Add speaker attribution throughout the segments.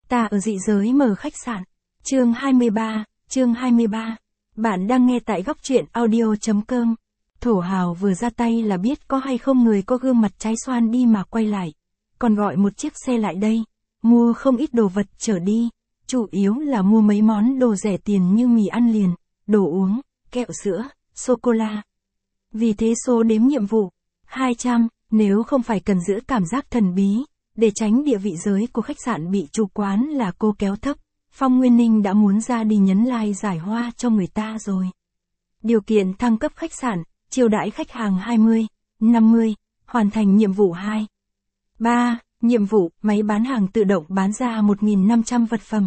Speaker 1: Ta ở dị giới mở khách sạn. Chương 23. Bạn đang nghe tại góc truyện audio.com. Thổ hào vừa ra tay là biết có hay không người có gương mặt trái xoan đi mà quay lại. Còn gọi một chiếc xe lại đây. Mua không ít đồ vật trở đi. Chủ yếu là mua mấy món đồ rẻ tiền như mì ăn liền, đồ uống, kẹo sữa, sô-cô-la. Vì thế số đếm nhiệm vụ 200, nếu không phải cần giữ cảm giác thần bí, để tránh địa vị giới của khách sạn bị chủ quán là cô kéo thấp, Phong Nguyên Ninh đã muốn ra đi nhấn like giải hoa cho người ta rồi. Điều kiện thăng cấp khách sạn, chiêu đãi khách hàng 20, 50, hoàn thành nhiệm vụ 2. 3. Nhiệm vụ, máy bán hàng tự động bán ra 1.500 vật phẩm.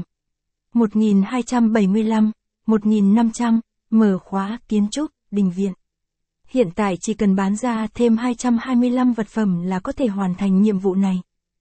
Speaker 1: 1.275, 1.500, mở khóa, kiến trúc, đình viện. Hiện tại chỉ cần bán ra thêm 225 vật phẩm là có thể hoàn thành nhiệm vụ này.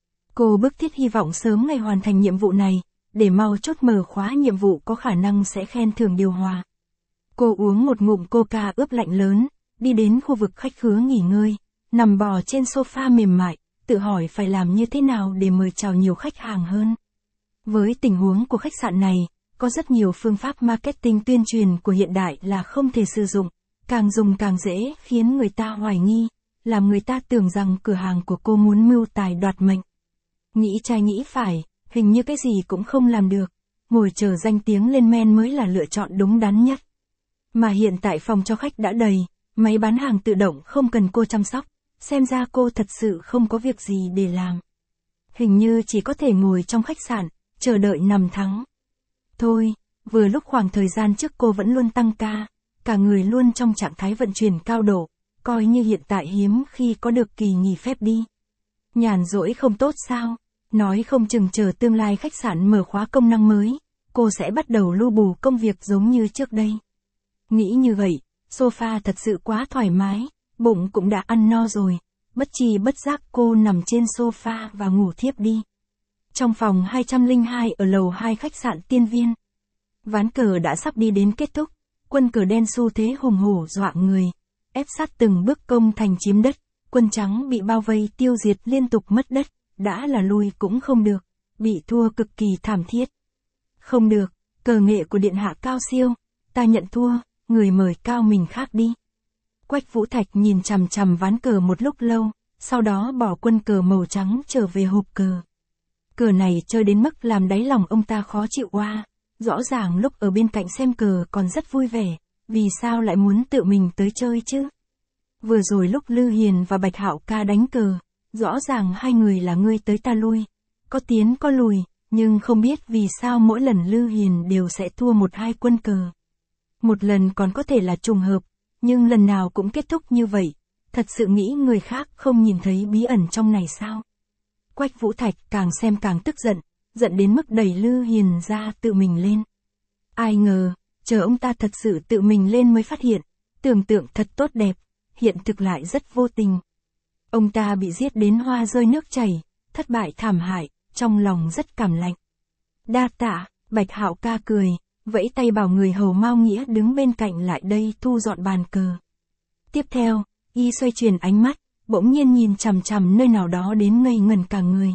Speaker 1: Cô bức thiết hy vọng sớm ngày hoàn thành nhiệm vụ này, để mau chốt mở khóa nhiệm vụ có khả năng sẽ khen thưởng điều hòa. Cô uống một ngụm coca ướp lạnh lớn, đi đến khu vực khách khứa nghỉ ngơi, nằm bò trên sofa mềm mại, tự hỏi phải làm như thế nào để mời chào nhiều khách hàng hơn. Với tình huống của khách sạn này, có rất nhiều phương pháp marketing tuyên truyền của hiện đại là không thể sử dụng, càng dùng càng dễ khiến người ta hoài nghi, làm người ta tưởng rằng cửa hàng của cô muốn mưu tài đoạt mệnh. Nghĩ trái nghĩ phải, hình như cái gì cũng không làm được, ngồi chờ danh tiếng lên men mới là lựa chọn đúng đắn nhất. Mà hiện tại phòng cho khách đã đầy, máy bán hàng tự động không cần cô chăm sóc, xem ra cô thật sự không có việc gì để làm. Hình như chỉ có thể ngồi trong khách sạn, chờ đợi nằm thắng. Thôi, vừa lúc khoảng thời gian trước cô vẫn luôn tăng ca, cả người luôn trong trạng thái vận chuyển cao độ, coi như hiện tại hiếm khi có được kỳ nghỉ phép đi. Nhàn rỗi không tốt sao, nói không chừng chờ tương lai khách sạn mở khóa công năng mới, cô sẽ bắt đầu lu bù công việc giống như trước đây. Nghĩ như vậy, sofa thật sự quá thoải mái, bụng cũng đã ăn no rồi, bất tri bất giác cô nằm trên sofa và ngủ thiếp đi. Trong phòng 202 ở lầu 2 khách sạn Tiên Viên. Ván cờ đã sắp đi đến kết thúc, quân cờ đen xu thế hùng hổ dọa người, ép sát từng bước công thành chiếm đất, quân trắng bị bao vây tiêu diệt liên tục mất đất, đã là lui cũng không được, bị thua cực kỳ thảm thiết. Không được, cờ nghệ của điện hạ cao siêu, ta nhận thua, người mời cao mình khác đi. Quách Vũ Thạch nhìn chằm chằm ván cờ một lúc lâu, sau đó bỏ quân cờ màu trắng trở về hộp cờ. Cờ này chơi đến mức làm đáy lòng ông ta khó chịu oa, rõ ràng lúc ở bên cạnh xem cờ còn rất vui vẻ, vì sao lại muốn tự mình tới chơi chứ? Vừa rồi lúc Lư Hiền và Bạch Hạo Ca đánh cờ, rõ ràng hai người là ngươi tới ta lui, có tiến có lùi, nhưng không biết vì sao mỗi lần Lư Hiền đều sẽ thua 1-2 quân cờ. Một lần còn có thể là trùng hợp, nhưng lần nào cũng kết thúc như vậy, thật sự nghĩ người khác không nhìn thấy bí ẩn trong này sao? Quách Vũ Thạch càng xem càng tức giận, giận đến mức đẩy Lư Hiền ra tự mình lên. Ai ngờ, chờ ông ta thật sự tự mình lên mới phát hiện, tưởng tượng thật tốt đẹp, hiện thực lại rất vô tình. Ông ta bị giết đến hoa rơi nước chảy, thất bại thảm hại, trong lòng rất cảm lạnh. Đa tạ, Bạch Hạo Ca cười, vẫy tay bảo người hầu Mao Nghĩa đứng bên cạnh lại đây thu dọn bàn cờ. Tiếp theo, y xoay chuyển ánh mắt, bỗng nhiên nhìn chằm chằm nơi nào đó đến ngây ngẩn cả người.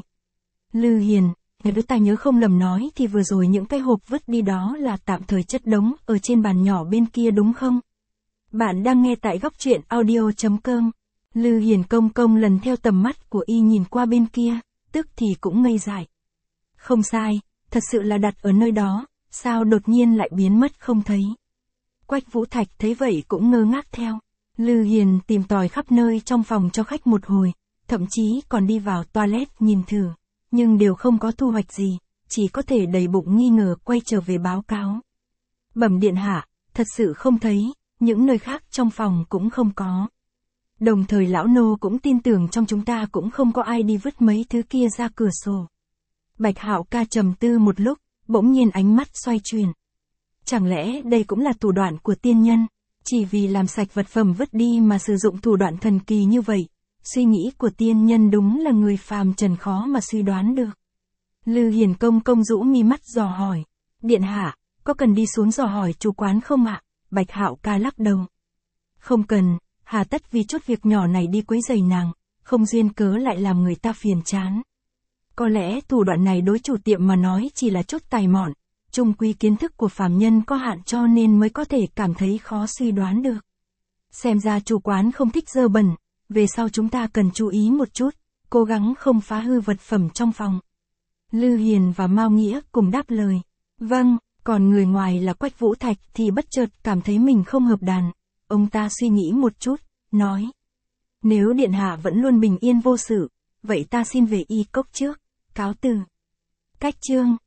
Speaker 1: Lư Hiền, nếu ta nhớ không lầm nói thì vừa rồi những cái hộp vứt đi đó là tạm thời chất đống ở trên bàn nhỏ bên kia đúng không? Bạn đang nghe tại góc truyện audio.com. Lư Hiền công công lần theo tầm mắt của y nhìn qua bên kia, tức thì cũng ngây dại. Không sai, thật sự là đặt ở nơi đó, sao đột nhiên lại biến mất không thấy. Quách Vũ Thạch thấy vậy cũng ngơ ngác theo. Lư Hiền tìm tòi khắp nơi trong phòng cho khách một hồi, thậm chí còn đi vào toilet nhìn thử, nhưng đều không có thu hoạch gì, chỉ có thể đầy bụng nghi ngờ quay trở về báo cáo. Bẩm điện hạ, thật sự không thấy, những nơi khác trong phòng cũng không có. Đồng thời lão nô cũng tin tưởng trong chúng ta cũng không có ai đi vứt mấy thứ kia ra cửa sổ. Bạch Hạo Ca trầm tư một lúc, bỗng nhiên ánh mắt xoay chuyển. Chẳng lẽ đây cũng là thủ đoạn của tiên nhân, chỉ vì làm sạch vật phẩm vứt đi mà sử dụng thủ đoạn thần kỳ như vậy? Suy nghĩ của tiên nhân đúng là người phàm trần khó mà suy đoán được. Lư Hiền công công rũ mi mắt dò hỏi. Điện hạ, có cần đi xuống dò hỏi chủ quán không ạ? Bạch Hạo Ca lắc đầu. Không cần, hà tất vì chút việc nhỏ này đi quấy rầy nàng, không duyên cớ lại làm người ta phiền chán. Có lẽ thủ đoạn này đối chủ tiệm mà nói chỉ là chút tài mọn, chung quy kiến thức của phàm nhân có hạn cho nên mới có thể cảm thấy khó suy đoán được. Xem ra chủ quán không thích dơ bẩn, về sau chúng ta cần chú ý một chút, cố gắng không phá hư vật phẩm trong phòng. Lư Hiền và Mao Nghĩa cùng đáp lời. Vâng, còn người ngoài là Quách Vũ Thạch thì bất chợt cảm thấy mình không hợp đàn. Ông ta suy nghĩ một chút, nói. Nếu điện hạ vẫn luôn bình yên vô sự, vậy ta xin về Y Cốc trước, cáo từ. Cách chương